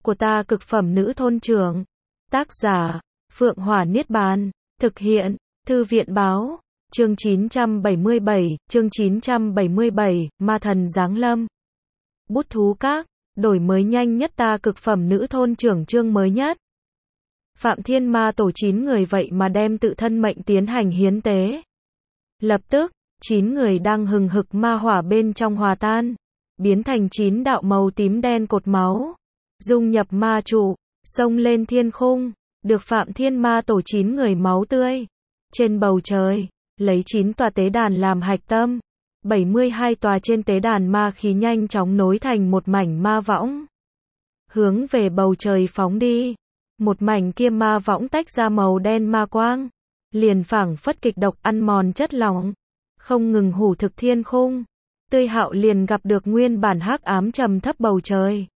của ta cực phẩm nữ thôn trưởng. Tác giả, Phượng Hỏa Niết Bàn. Thực hiện, Thư viện báo. Chương 977, Ma thần giáng lâm. Bút thú các, đổi mới nhanh nhất ta cực phẩm nữ thôn trưởng chương mới nhất. Phạm Thiên Ma tổ 9 người vậy mà đem tự thân mệnh tiến hành hiến tế. Lập tức, 9 người đang hừng hực ma hỏa bên trong hòa tan, biến thành 9 đạo màu tím đen cột máu, dung nhập ma trụ, xông lên thiên khung, được Phạm Thiên Ma tổ 9 người máu tươi. Trên bầu trời, lấy 9 tòa tế đàn làm hạch tâm, 72 tòa trên tế đàn ma khí nhanh chóng nối thành một mảnh ma võng, hướng về bầu trời phóng đi. Một mảnh kia ma võng tách ra màu đen ma quang, liền phảng phất kịch độc ăn mòn chất lỏng, không ngừng hủ thực thiên khung. Tươi Hạo liền gặp được nguyên bản hắc ám trầm thấp bầu trời,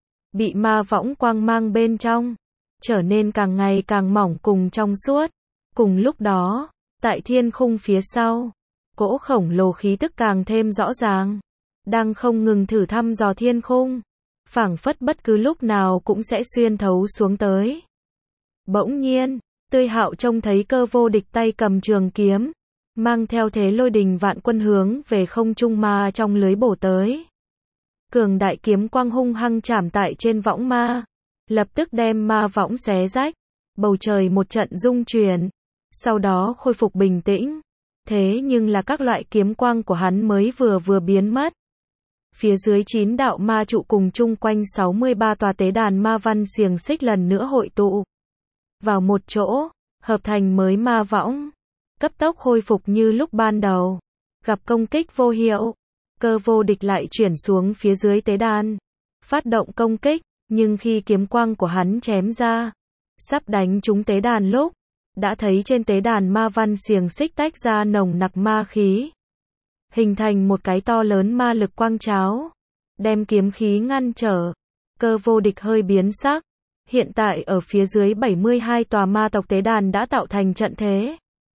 bị ma võng quang mang bên trong, trở nên càng ngày càng mỏng cùng trong suốt. Cùng lúc đó, tại thiên khung phía sau, cỗ khổng lồ khí tức càng thêm rõ ràng, đang không ngừng thử thăm dò thiên khung, phảng phất bất cứ lúc nào cũng sẽ xuyên thấu xuống tới. Bỗng nhiên, Tươi Hạo trông thấy Cơ Vô Địch tay cầm trường kiếm, mang theo thế lôi đình vạn quân hướng về không trung ma trong lưới bổ tới. Cường đại kiếm quang hung hăng chạm tại trên võng ma, lập tức đem ma võng xé rách, bầu trời một trận rung chuyển, sau đó khôi phục bình tĩnh. Thế nhưng là các loại kiếm quang của hắn mới vừa biến mất. Phía dưới 9 đạo ma trụ cùng chung quanh 63 tòa tế đàn ma văn xiềng xích lần nữa hội tụ vào một chỗ, hợp thành mới ma võng, cấp tốc khôi phục như lúc ban đầu. Gặp công kích vô hiệu, Cơ Vô Địch lại chuyển xuống phía dưới tế đàn, phát động công kích, nhưng khi kiếm quang của hắn chém ra, sắp đánh trúng tế đàn lúc, đã thấy trên tế đàn ma văn xiềng xích tách ra nồng nặc ma khí, hình thành một cái to lớn ma lực quang tráo, đem kiếm khí ngăn trở. Cơ Vô Địch hơi biến sắc, hiện tại ở phía dưới 72 tòa ma tộc tế đàn đã tạo thành trận thế.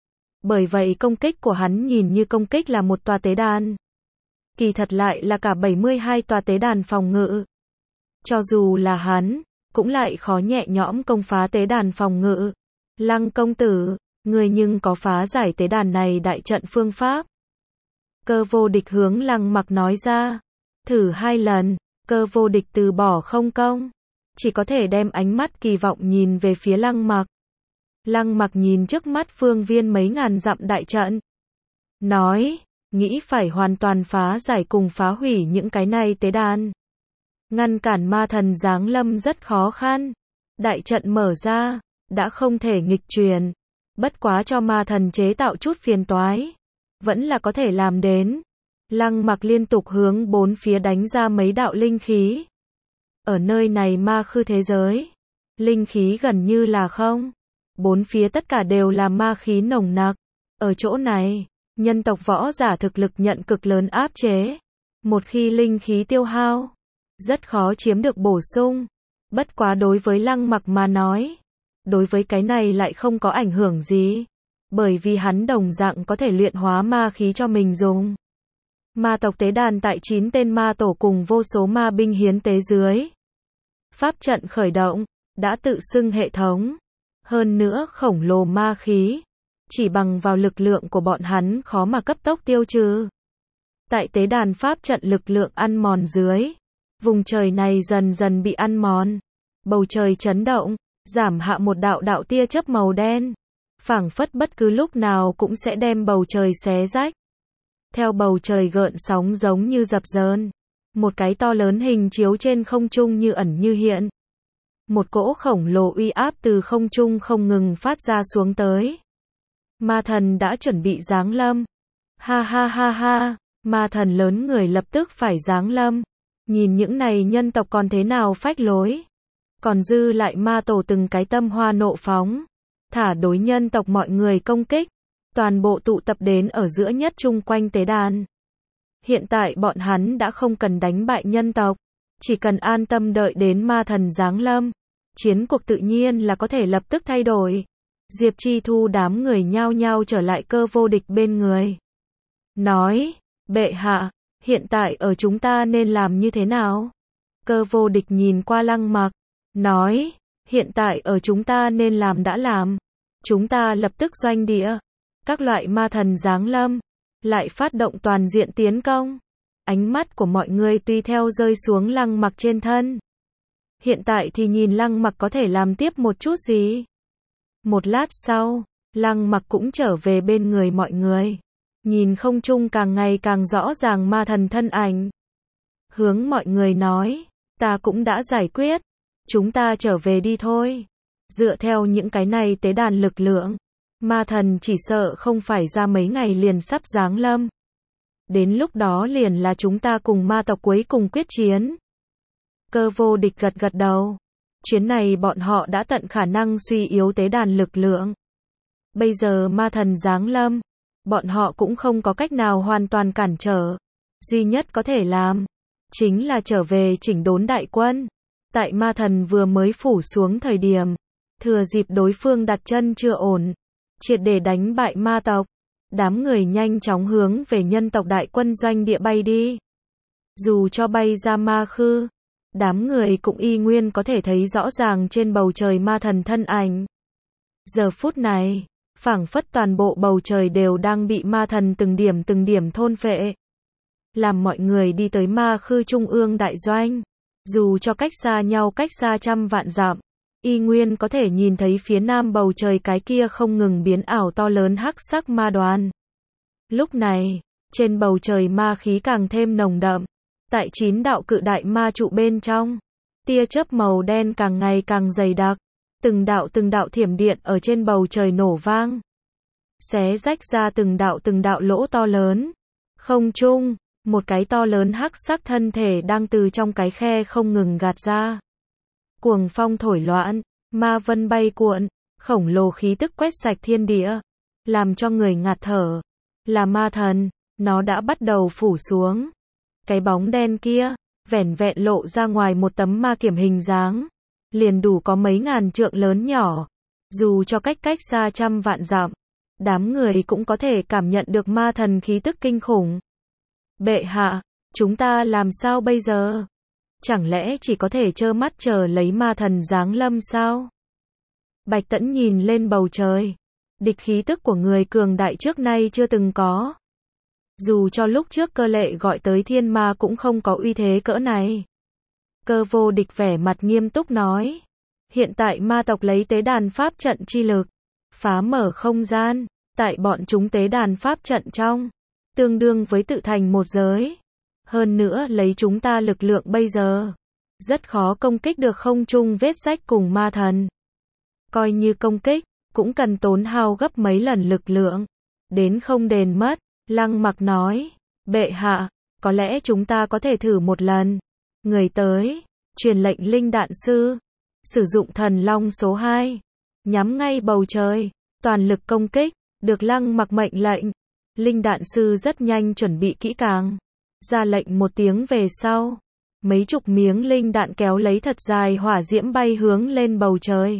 Bởi vậy công kích của hắn nhìn như công kích là một tòa tế đàn, kỳ thật lại là cả 72 tòa tế đàn phòng ngự. Cho dù là hắn, cũng lại khó nhẹ nhõm công phá tế đàn phòng ngự. Lăng công tử, người nhưng có phá giải tế đàn này đại trận phương pháp? Cơ Vô Địch hướng Lăng Mặc nói ra. Thử 2 lần, Cơ Vô Địch từ bỏ không công, chỉ có thể đem ánh mắt kỳ vọng nhìn về phía Lăng Mặc. Lăng Mặc nhìn trước mắt phương viên mấy ngàn dặm đại trận, nói, nghĩ phải hoàn toàn phá giải cùng phá hủy những cái này tế đàn, ngăn cản ma thần giáng lâm rất khó khăn. Đại trận mở ra, đã không thể nghịch truyền, bất quá cho ma thần chế tạo chút phiền toái, vẫn là có thể làm đến. Lăng Mặc liên tục hướng bốn phía đánh ra mấy đạo linh khí. Ở nơi này ma khư thế giới, linh khí gần như là không, bốn phía tất cả đều là ma khí nồng nặc. Ở chỗ này, nhân tộc võ giả thực lực nhận cực lớn áp chế, một khi linh khí tiêu hao, rất khó chiếm được bổ sung. Bất quá đối với Lăng Mặc mà nói, đối với cái này lại không có ảnh hưởng gì, bởi vì hắn đồng dạng có thể luyện hóa ma khí cho mình dùng. Ma tộc tế đàn tại 9 tên ma tổ cùng vô số ma binh hiến tế dưới, pháp trận khởi động, đã tự xưng hệ thống. Hơn nữa khổng lồ ma khí, chỉ bằng vào lực lượng của bọn hắn khó mà cấp tốc tiêu trừ. Tại tế đàn pháp trận lực lượng ăn mòn dưới, vùng trời này dần dần bị ăn mòn, bầu trời chấn động, giảm hạ một đạo đạo tia chớp màu đen, phảng phất bất cứ lúc nào cũng sẽ đem bầu trời xé rách. Theo bầu trời gợn sóng giống như dập dờn, một cái to lớn hình chiếu trên không trung như ẩn như hiện. Một cỗ khổng lồ uy áp từ không trung không ngừng phát ra xuống tới. Ma thần đã chuẩn bị giáng lâm. Ha ha ha ha, ma thần lớn người lập tức phải giáng lâm. Nhìn những này nhân tộc còn thế nào phách lối. Còn dư lại ma tổ từng cái tâm hoa nộ phóng, thả đối nhân tộc mọi người công kích, toàn bộ tụ tập đến ở giữa nhất chung quanh tế đàn. Hiện tại bọn hắn đã không cần đánh bại nhân tộc, chỉ cần an tâm đợi đến ma thần giáng lâm, chiến cuộc tự nhiên là có thể lập tức thay đổi. Diệp Chi Thu đám người nhao nhao trở lại Cơ Vô Địch bên người, nói, bệ hạ, hiện tại ở chúng ta nên làm như thế nào? Cơ Vô Địch nhìn qua Lăng Mặc, nói, hiện tại ở chúng ta nên làm đã làm. Chúng ta lập tức doanh địa. Các loại ma thần giáng lâm, lại phát động toàn diện tiến công. Ánh mắt của mọi người tùy theo rơi xuống Lăng Mặc trên thân. Hiện tại thì nhìn Lăng Mặc có thể làm tiếp một chút gì. Một lát sau, Lăng Mặc cũng trở về bên người mọi người. Nhìn không trung càng ngày càng rõ ràng ma thần thân ảnh. Hướng mọi người nói, ta cũng đã giải quyết. Chúng ta trở về đi thôi. Dựa theo những cái này tế đàn lực lượng, ma thần chỉ sợ không phải ra mấy ngày liền sắp giáng lâm. Đến lúc đó liền là chúng ta cùng ma tộc cuối cùng quyết chiến. Cơ Vô Địch gật gật đầu. Chuyến này bọn họ đã tận khả năng suy yếu tế đàn lực lượng. Bây giờ ma thần giáng lâm, bọn họ cũng không có cách nào hoàn toàn cản trở. Duy nhất có thể làm, chính là trở về chỉnh đốn đại quân. Tại ma thần vừa mới phủ xuống thời điểm, thừa dịp đối phương đặt chân chưa ổn, triệt để đánh bại ma tộc. Đám người nhanh chóng hướng về nhân tộc đại quân doanh địa bay đi. Dù cho bay ra ma khư, đám người cũng y nguyên có thể thấy rõ ràng trên bầu trời ma thần thân ảnh. Giờ phút này, phảng phất toàn bộ bầu trời đều đang bị ma thần từng điểm thôn phệ. Làm mọi người đi tới ma khư trung ương đại doanh, dù cho cách xa nhau cách xa trăm vạn dặm, y nguyên có thể nhìn thấy phía nam bầu trời cái kia không ngừng biến ảo to lớn hắc sắc ma đoàn. Lúc này, trên bầu trời ma khí càng thêm nồng đậm. Tại 9 đạo cự đại ma trụ bên trong, tia chớp màu đen càng ngày càng dày đặc. Từng đạo thiểm điện ở trên bầu trời nổ vang, xé rách ra từng đạo lỗ to lớn. Không trung, một cái to lớn hắc sắc thân thể đang từ trong cái khe không ngừng gạt ra. Cuồng phong thổi loạn, ma vân bay cuộn, khổng lồ khí tức quét sạch thiên địa, làm cho người ngạt thở. Là ma thần, nó đã bắt đầu phủ xuống. Cái bóng đen kia, vẻn vẹn lộ ra ngoài một tấm ma kiểm hình dáng, liền đủ có mấy ngàn trượng lớn nhỏ. Dù cho cách xa trăm vạn dặm, đám người cũng có thể cảm nhận được ma thần khí tức kinh khủng. Bệ hạ, chúng ta làm sao bây giờ? Chẳng lẽ chỉ có thể trơ mắt chờ lấy ma thần giáng lâm sao? Bạch Tẫn nhìn lên bầu trời. Địch khí tức của người cường đại trước nay chưa từng có. Dù cho lúc trước Cơ Lệ gọi tới thiên ma cũng không có uy thế cỡ này. Cơ Vô Địch vẻ mặt nghiêm túc nói. Hiện tại ma tộc lấy tế đàn pháp trận chi lực, phá mở không gian, tại bọn chúng tế đàn pháp trận trong, tương đương với tự thành một giới. Hơn nữa lấy chúng ta lực lượng bây giờ, rất khó công kích được không trung vết rách cùng ma thần. Coi như công kích, cũng cần tốn hao gấp mấy lần lực lượng, đến không đền mất. Lăng Mặc nói, bệ hạ, có lẽ chúng ta có thể thử một lần. Người tới, truyền lệnh linh đạn sư, sử dụng thần long số 2, nhắm ngay bầu trời, toàn lực công kích. Được Lăng Mặc mệnh lệnh, linh đạn sư rất nhanh chuẩn bị kỹ càng, ra lệnh một tiếng về sau, mấy chục miếng linh đạn kéo lấy thật dài hỏa diễm bay hướng lên bầu trời.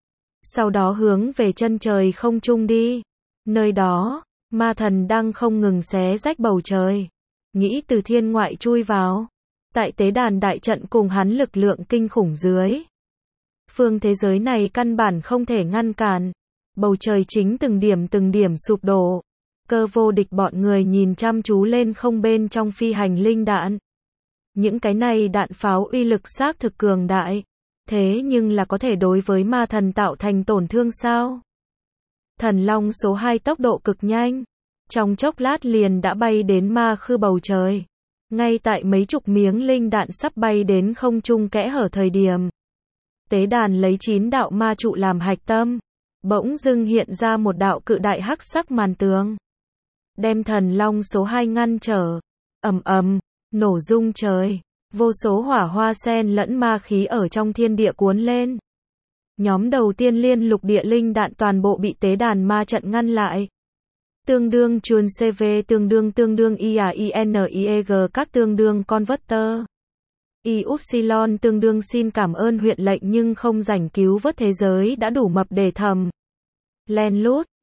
Sau đó hướng về chân trời không trung đi. Nơi đó, ma thần đang không ngừng xé rách bầu trời, nghĩ từ thiên ngoại chui vào. Tại tế đàn đại trận cùng hắn lực lượng kinh khủng dưới, phương thế giới này căn bản không thể ngăn cản. Bầu trời chính từng điểm sụp đổ. Cơ Vô Địch bọn người nhìn chăm chú lên không bên trong phi hành linh đạn. Những cái này đạn pháo uy lực xác thực cường đại. Thế nhưng là có thể đối với ma thần tạo thành tổn thương sao? Thần long số 2 tốc độ cực nhanh, trong chốc lát liền đã bay đến ma khư bầu trời. Ngay tại mấy chục miếng linh đạn sắp bay đến không trung kẽ hở thời điểm, tế đàn lấy 9 đạo ma trụ làm hạch tâm, bỗng dưng hiện ra một đạo cự đại hắc sắc màn tường, đem thần long số 2 ngăn trở. Ầm ầm, nổ rung trời, vô số hỏa hoa sen lẫn ma khí ở trong thiên địa cuốn lên. Nhóm đầu tiên liên lục địa linh đạn toàn bộ bị tế đàn ma trận ngăn lại. Tương đương chuồn CV tương đương IAINIEG các tương đương converter. Upsilon tương đương xin cảm ơn huyện lệnh nhưng không rảnh cứu vớt thế giới đã đủ mập để thầm. Len lút,